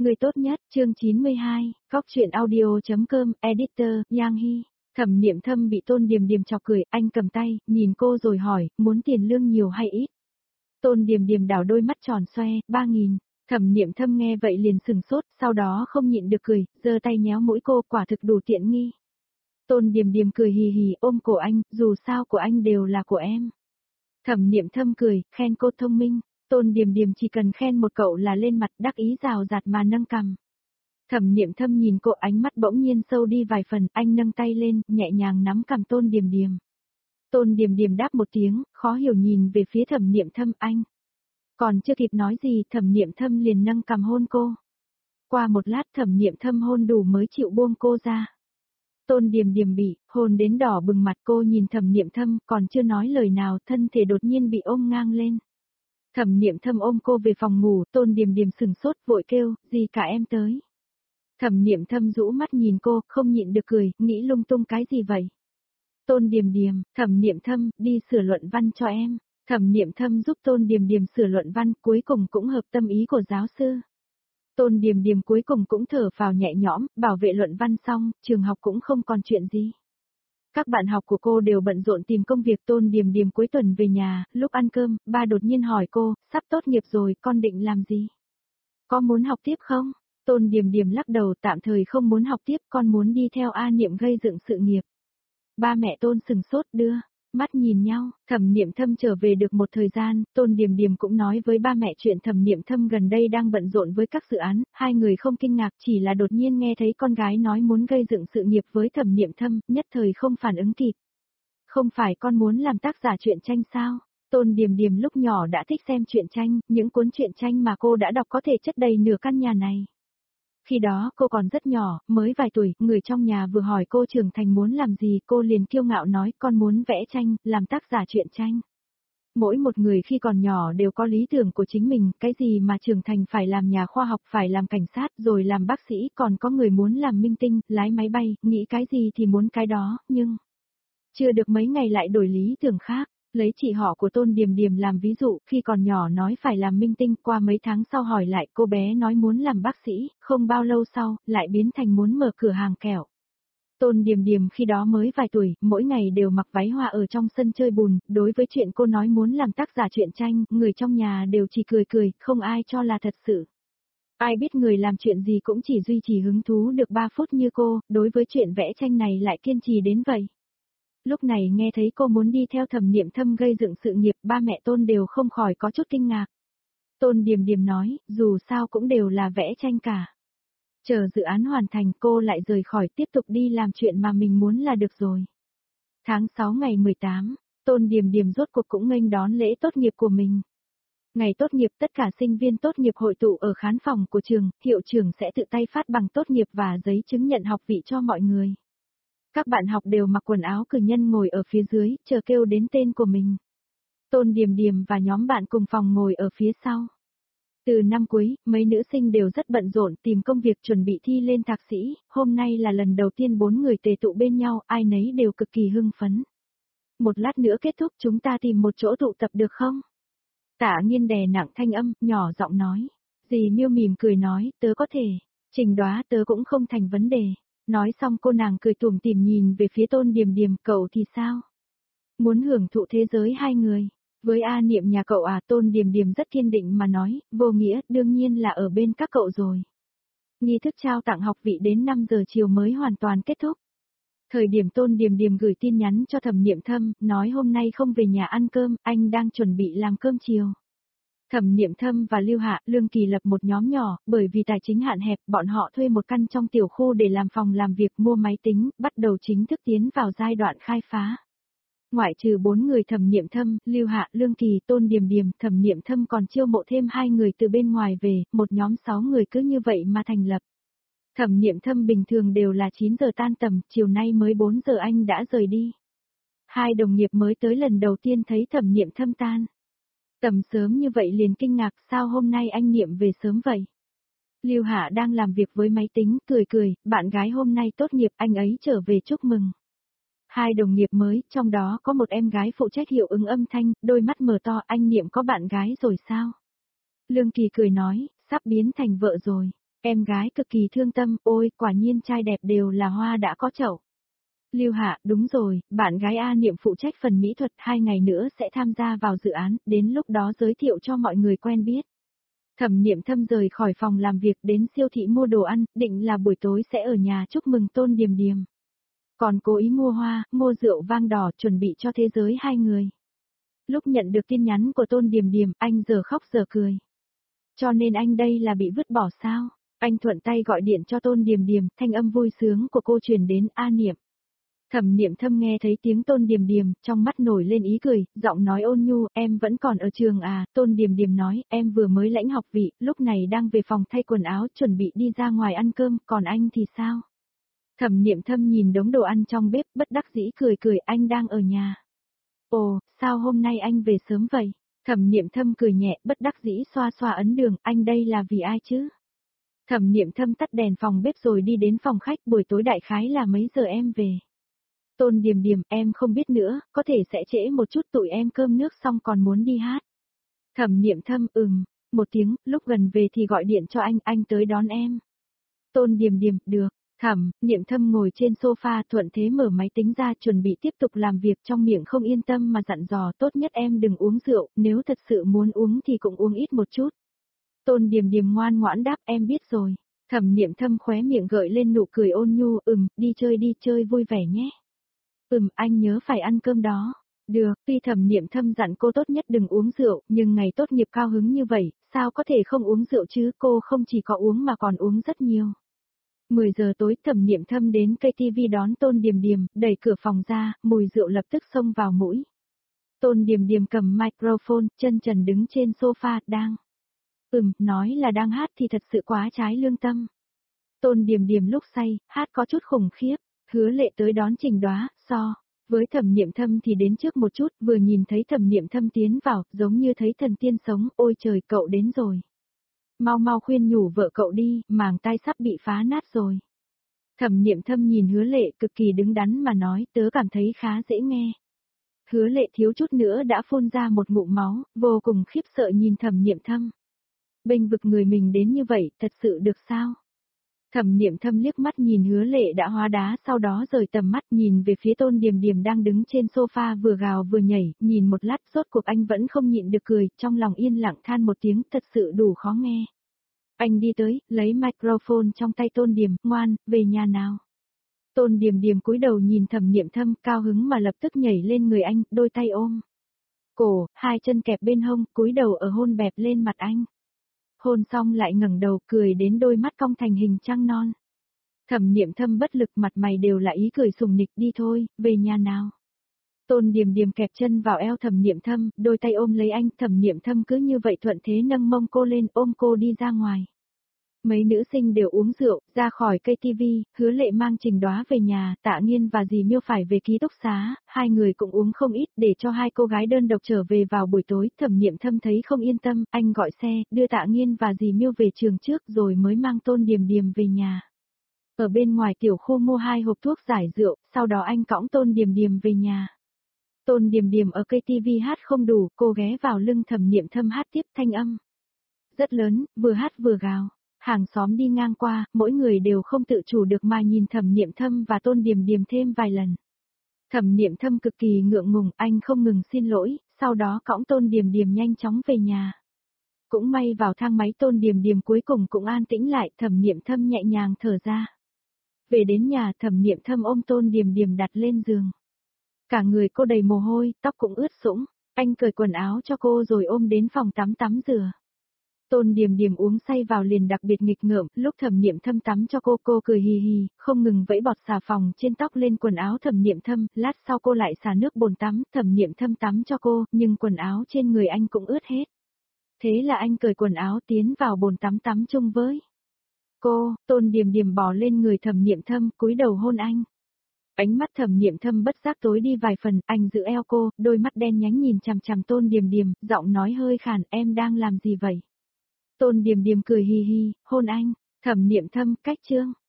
Người tốt nhất, chương 92, Cóc truyện audio.com, editor, Yang Hy. Thẩm Niệm Thâm bị Tôn Điềm Điềm chọc cười, anh cầm tay, nhìn cô rồi hỏi, muốn tiền lương nhiều hay ít? Tôn Điềm Điềm đảo đôi mắt tròn xoe, 3.000. Thẩm Niệm Thâm nghe vậy liền sừng sốt, sau đó không nhịn được cười, giơ tay nhéo mũi cô, quả thực đủ tiện nghi. Tôn Điềm Điềm cười hì hì, ôm cổ anh, dù sao của anh đều là của em. Thẩm Niệm Thâm cười, khen cô thông minh. Tôn Điềm Điềm chỉ cần khen một cậu là lên mặt đắc ý rào rạt mà nâng cằm. Thẩm Niệm Thâm nhìn cô, ánh mắt bỗng nhiên sâu đi vài phần, anh nâng tay lên, nhẹ nhàng nắm cằm Tôn Điềm Điềm. Tôn Điềm Điềm đáp một tiếng, khó hiểu nhìn về phía Thẩm Niệm Thâm, anh. Còn chưa kịp nói gì, Thẩm Niệm Thâm liền nâng cằm hôn cô. Qua một lát Thẩm Niệm Thâm hôn đủ mới chịu buông cô ra. Tôn Điềm Điềm bị hôn đến đỏ bừng mặt, cô nhìn Thẩm Niệm Thâm, còn chưa nói lời nào, thân thể đột nhiên bị ôm ngang lên. Thẩm Niệm Thâm ôm cô về phòng ngủ, Tôn Điềm Điềm sừng sốt vội kêu, gì cả em tới. Thẩm Niệm Thâm rũ mắt nhìn cô, không nhịn được cười, nghĩ lung tung cái gì vậy. Tôn Điềm Điềm, Thẩm Niệm Thâm, đi sửa luận văn cho em. Thẩm Niệm Thâm giúp Tôn Điềm Điềm sửa luận văn, cuối cùng cũng hợp tâm ý của giáo sư. Tôn Điềm Điềm cuối cùng cũng thở phào nhẹ nhõm, bảo vệ luận văn xong, trường học cũng không còn chuyện gì. Các bạn học của cô đều bận rộn tìm công việc. Tôn Điềm Điềm cuối tuần về nhà, lúc ăn cơm, ba đột nhiên hỏi cô, sắp tốt nghiệp rồi, con định làm gì? Có muốn học tiếp không? Tôn Điềm Điềm lắc đầu, tạm thời không muốn học tiếp, con muốn đi theo A Niệm gây dựng sự nghiệp. Ba mẹ Tôn sừng sốt đưa mắt nhìn nhau. Thẩm Niệm Thâm trở về được một thời gian, Tôn Điềm Điềm cũng nói với ba mẹ chuyện Thẩm Niệm Thâm gần đây đang bận rộn với các dự án, hai người không kinh ngạc, chỉ là đột nhiên nghe thấy con gái nói muốn gây dựng sự nghiệp với Thẩm Niệm Thâm, nhất thời không phản ứng kịp. Không phải con muốn làm tác giả truyện tranh sao? Tôn Điềm Điềm lúc nhỏ đã thích xem truyện tranh, những cuốn truyện tranh mà cô đã đọc có thể chất đầy nửa căn nhà này. Khi đó cô còn rất nhỏ, mới vài tuổi, người trong nhà vừa hỏi cô trưởng thành muốn làm gì, cô liền kiêu ngạo nói con muốn vẽ tranh, làm tác giả truyện tranh. Mỗi một người khi còn nhỏ đều có lý tưởng của chính mình, cái gì mà trưởng thành phải làm nhà khoa học, phải làm cảnh sát, rồi làm bác sĩ, còn có người muốn làm minh tinh, lái máy bay, nghĩ cái gì thì muốn cái đó, nhưng chưa được mấy ngày lại đổi lý tưởng khác. Lấy chị họ của Tôn Điềm Điềm làm ví dụ, khi còn nhỏ nói phải làm minh tinh, qua mấy tháng sau hỏi lại cô bé nói muốn làm bác sĩ, không bao lâu sau, lại biến thành muốn mở cửa hàng kẹo. Tôn Điềm Điềm khi đó mới vài tuổi, mỗi ngày đều mặc váy hoa ở trong sân chơi bùn, đối với chuyện cô nói muốn làm tác giả truyện tranh, người trong nhà đều chỉ cười cười, không ai cho là thật sự. Ai biết người làm chuyện gì cũng chỉ duy trì hứng thú được 3 phút như cô, đối với chuyện vẽ tranh này lại kiên trì đến vậy. Lúc này nghe thấy cô muốn đi theo Thẩm Niệm Thâm gây dựng sự nghiệp, ba mẹ Tôn đều không khỏi có chút kinh ngạc. Tôn Điềm Điềm nói, dù sao cũng đều là vẽ tranh cả. Chờ dự án hoàn thành cô lại rời khỏi tiếp tục đi làm chuyện mà mình muốn là được rồi. Tháng 6 ngày 18, Tôn Điềm Điềm rốt cuộc cũng nghênh đón lễ tốt nghiệp của mình. Ngày tốt nghiệp tất cả sinh viên tốt nghiệp hội tụ ở khán phòng của trường, hiệu trưởng sẽ tự tay phát bằng tốt nghiệp và giấy chứng nhận học vị cho mọi người. Các bạn học đều mặc quần áo cử nhân ngồi ở phía dưới, chờ kêu đến tên của mình. Tôn Điềm Điềm và nhóm bạn cùng phòng ngồi ở phía sau. Từ năm cuối, mấy nữ sinh đều rất bận rộn tìm công việc chuẩn bị thi lên thạc sĩ, hôm nay là lần đầu tiên 4 người tề tụ bên nhau, ai nấy đều cực kỳ hưng phấn. Một lát nữa kết thúc chúng ta tìm một chỗ tụ tập được không? Tạ Nghiên đè nặng thanh âm, nhỏ giọng nói. Dì Miêu mỉm cười nói, tớ có thể. Trình Đoá tớ cũng không thành vấn đề. Nói xong cô nàng cười tủm tỉm nhìn về phía Tôn Điềm Điềm, cậu thì sao? Muốn hưởng thụ thế giới hai người. Với A Niệm nhà cậu à? Tôn Điềm Điềm rất kiên định mà nói, vô nghĩa, đương nhiên là ở bên các cậu rồi. Nghi thức trao tặng học vị đến 5 giờ chiều mới hoàn toàn kết thúc. Thời điểm Tôn Điềm Điềm gửi tin nhắn cho Thẩm Niệm Thâm, nói hôm nay không về nhà ăn cơm, anh đang chuẩn bị làm cơm chiều. Thẩm Niệm Thâm và Lưu Hạ, Lương Kỳ lập một nhóm nhỏ, bởi vì tài chính hạn hẹp, bọn họ thuê một căn trong tiểu khu để làm phòng làm việc, mua máy tính, bắt đầu chính thức tiến vào giai đoạn khai phá. Ngoại trừ 4 người Thẩm Niệm Thâm, Lưu Hạ, Lương Kỳ, Tôn Điềm Điềm, Thẩm Niệm Thâm còn chiêu mộ thêm 2 người từ bên ngoài về, một nhóm 6 người cứ như vậy mà thành lập. Thẩm Niệm Thâm bình thường đều là 9 giờ tan tầm, chiều nay mới 4 giờ anh đã rời đi. Hai đồng nghiệp mới tới lần đầu tiên thấy Thẩm Niệm Thâm tan tầm sớm như vậy liền kinh ngạc, sao hôm nay anh Niệm về sớm vậy? Lưu Hạ đang làm việc với máy tính, cười cười, bạn gái hôm nay tốt nghiệp, anh ấy trở về chúc mừng. Hai đồng nghiệp mới, trong đó có một em gái phụ trách hiệu ứng âm thanh, đôi mắt mở to, anh Niệm có bạn gái rồi sao? Lương Kỳ cười nói, sắp biến thành vợ rồi. Em gái cực kỳ thương tâm, ôi, quả nhiên trai đẹp đều là hoa đã có chậu. Lưu Hạ, đúng rồi, bạn gái A Niệm phụ trách phần mỹ thuật 2 ngày nữa sẽ tham gia vào dự án, đến lúc đó giới thiệu cho mọi người quen biết. Thẩm Niệm Thâm rời khỏi phòng làm việc đến siêu thị mua đồ ăn, định là buổi tối sẽ ở nhà chúc mừng Tôn Điềm Điềm. Còn cố ý mua hoa, mua rượu vang đỏ chuẩn bị cho thế giới hai người. Lúc nhận được tin nhắn của Tôn Điềm Điềm, anh giờ khóc giờ cười. Cho nên anh đây là bị vứt bỏ sao? Anh thuận tay gọi điện cho Tôn Điềm Điềm, thanh âm vui sướng của cô truyền đến A Niệm. Thẩm Niệm Thâm nghe thấy tiếng Tôn Điềm Điềm, trong mắt nổi lên ý cười, giọng nói ôn nhu, em vẫn còn ở trường à, Tôn Điềm Điềm nói, em vừa mới lãnh học vị, lúc này đang về phòng thay quần áo, chuẩn bị đi ra ngoài ăn cơm, còn anh thì sao? Thẩm Niệm Thâm nhìn đống đồ ăn trong bếp, bất đắc dĩ cười cười, anh đang ở nhà. Ồ, sao hôm nay anh về sớm vậy? Thẩm Niệm Thâm cười nhẹ, bất đắc dĩ xoa xoa ấn đường, anh đây là vì ai chứ? Thẩm Niệm Thâm tắt đèn phòng bếp rồi đi đến phòng khách, buổi tối đại khái là mấy giờ em về? Tôn Điềm Điềm, em không biết nữa, có thể sẽ trễ một chút, tụi em cơm nước xong còn muốn đi hát. Thẩm Niệm Thâm, một tiếng, lúc gần về thì gọi điện cho anh tới đón em. Tôn Điềm Điềm, được. Thẩm Niệm Thâm ngồi trên sofa thuận thế mở máy tính ra chuẩn bị tiếp tục làm việc, trong miệng không yên tâm mà dặn dò, tốt nhất em đừng uống rượu, nếu thật sự muốn uống thì cũng uống ít một chút. Tôn Điềm Điềm ngoan ngoãn đáp, em biết rồi. Thẩm Niệm Thâm khóe miệng gợi lên nụ cười ôn nhu, đi chơi vui vẻ nhé. Anh nhớ phải ăn cơm đó. Được, tuy Thẩm Niệm Thâm dặn cô tốt nhất đừng uống rượu, nhưng ngày tốt nghiệp cao hứng như vậy, sao có thể không uống rượu chứ, cô không chỉ có uống mà còn uống rất nhiều. 10 giờ tối, Thẩm Niệm Thâm đến KTV đón Tôn Điềm Điềm, đẩy cửa phòng ra, mùi rượu lập tức xông vào mũi. Tôn Điềm Điềm cầm microphone, chân trần đứng trên sofa, đang. Nói là đang hát thì thật sự quá trái lương tâm. Tôn Điềm Điềm lúc say, hát có chút khủng khiếp, Hứa Lệ tới đón Trình Đóa, với Thẩm Niệm Thâm thì đến trước một chút, vừa nhìn thấy Thẩm Niệm Thâm tiến vào, giống như thấy thần tiên sống, ôi trời, cậu đến rồi. Mau mau khuyên nhủ vợ cậu đi, màng tai sắp bị phá nát rồi. Thẩm Niệm Thâm nhìn Hứa Lệ cực kỳ đứng đắn mà nói, tớ cảm thấy khá dễ nghe. Hứa Lệ thiếu chút nữa đã phun ra một ngụm máu, vô cùng khiếp sợ nhìn Thẩm Niệm Thâm. Bênh vực người mình đến như vậy, thật sự được sao? Thẩm Niệm Thâm liếc mắt nhìn Hứa Lệ đã hóa đá, sau đó rời tầm mắt nhìn về phía Tôn Điềm Điềm đang đứng trên sofa vừa gào vừa nhảy, nhìn một lát rốt cuộc anh vẫn không nhịn được cười, trong lòng yên lặng than một tiếng, thật sự đủ khó nghe. Anh đi tới, lấy microphone trong tay Tôn Điềm, ngoan, về nhà nào. Tôn Điềm Điềm cúi đầu nhìn Thẩm Niệm Thâm, cao hứng mà lập tức nhảy lên người anh, đôi tay ôm cổ, hai chân kẹp bên hông, cúi đầu ở hôn bẹp lên mặt anh. Hôn xong lại ngẩng đầu, cười đến đôi mắt cong thành hình trăng non. Thẩm Niệm Thâm bất lực, mặt mày đều là ý cười sùng nịch, đi thôi, về nhà nào. Tôn Điềm Điềm kẹp chân vào eo Thẩm Niệm Thâm, đôi tay ôm lấy anh, Thẩm Niệm Thâm cứ như vậy thuận thế nâng mông cô lên, ôm cô đi ra ngoài. Mấy nữ sinh đều uống rượu, ra khỏi KTV, Hứa Lệ mang Trình Đóa về nhà, Tạ Nghiên và dì Miêu phải về ký túc xá, hai người cũng uống không ít để cho hai cô gái đơn độc trở về vào buổi tối. Thẩm Niệm Thâm thấy không yên tâm, anh gọi xe, đưa Tạ Nghiên và dì Miêu về trường trước rồi mới mang Tôn Điềm Điềm về nhà. Ở bên ngoài tiểu khu mua 2 hộp thuốc giải rượu, sau đó anh cõng Tôn Điềm Điềm về nhà. Tôn Điềm Điềm ở KTV hát không đủ, cô ghé vào lưng Thẩm Niệm Thâm hát tiếp, thanh âm rất lớn, vừa hát vừa gào. Hàng xóm đi ngang qua, mỗi người đều không tự chủ được mà nhìn Thẩm Niệm Thâm và Tôn Điềm Điềm thêm vài lần. Thẩm Niệm Thâm cực kỳ ngượng ngùng, anh không ngừng xin lỗi, sau đó cõng Tôn Điềm Điềm nhanh chóng về nhà. Cũng may vào thang máy Tôn Điềm Điềm cuối cùng cũng an tĩnh lại, Thẩm Niệm Thâm nhẹ nhàng thở ra. Về đến nhà, Thẩm Niệm Thâm ôm Tôn Điềm Điềm đặt lên giường. Cả người cô đầy mồ hôi, tóc cũng ướt sũng, anh cởi quần áo cho cô rồi ôm đến phòng tắm tắm rửa. Tôn Điềm Điềm uống say vào liền đặc biệt nghịch ngợm, lúc Thẩm Niệm Thâm tắm cho cô cười hì hì, không ngừng vẫy bọt xà phòng trên tóc lên quần áo Thẩm Niệm Thâm, lát sau cô lại xả nước bồn tắm, Thẩm Niệm Thâm tắm cho cô, nhưng quần áo trên người anh cũng ướt hết. Thế là anh cởi quần áo tiến vào bồn tắm tắm chung với cô. Tôn Điềm Điềm bò lên người Thẩm Niệm Thâm, cúi đầu hôn anh. Ánh mắt Thẩm Niệm Thâm bất giác tối đi vài phần, anh giữ eo cô, đôi mắt đen nhánh nhìn chằm chằm Tôn Điềm Điềm, giọng nói hơi khàn, em đang làm gì vậy? Tôn Điềm Điềm cười hì hì, hôn anh. Thẩm Niệm Thâm, cách chương.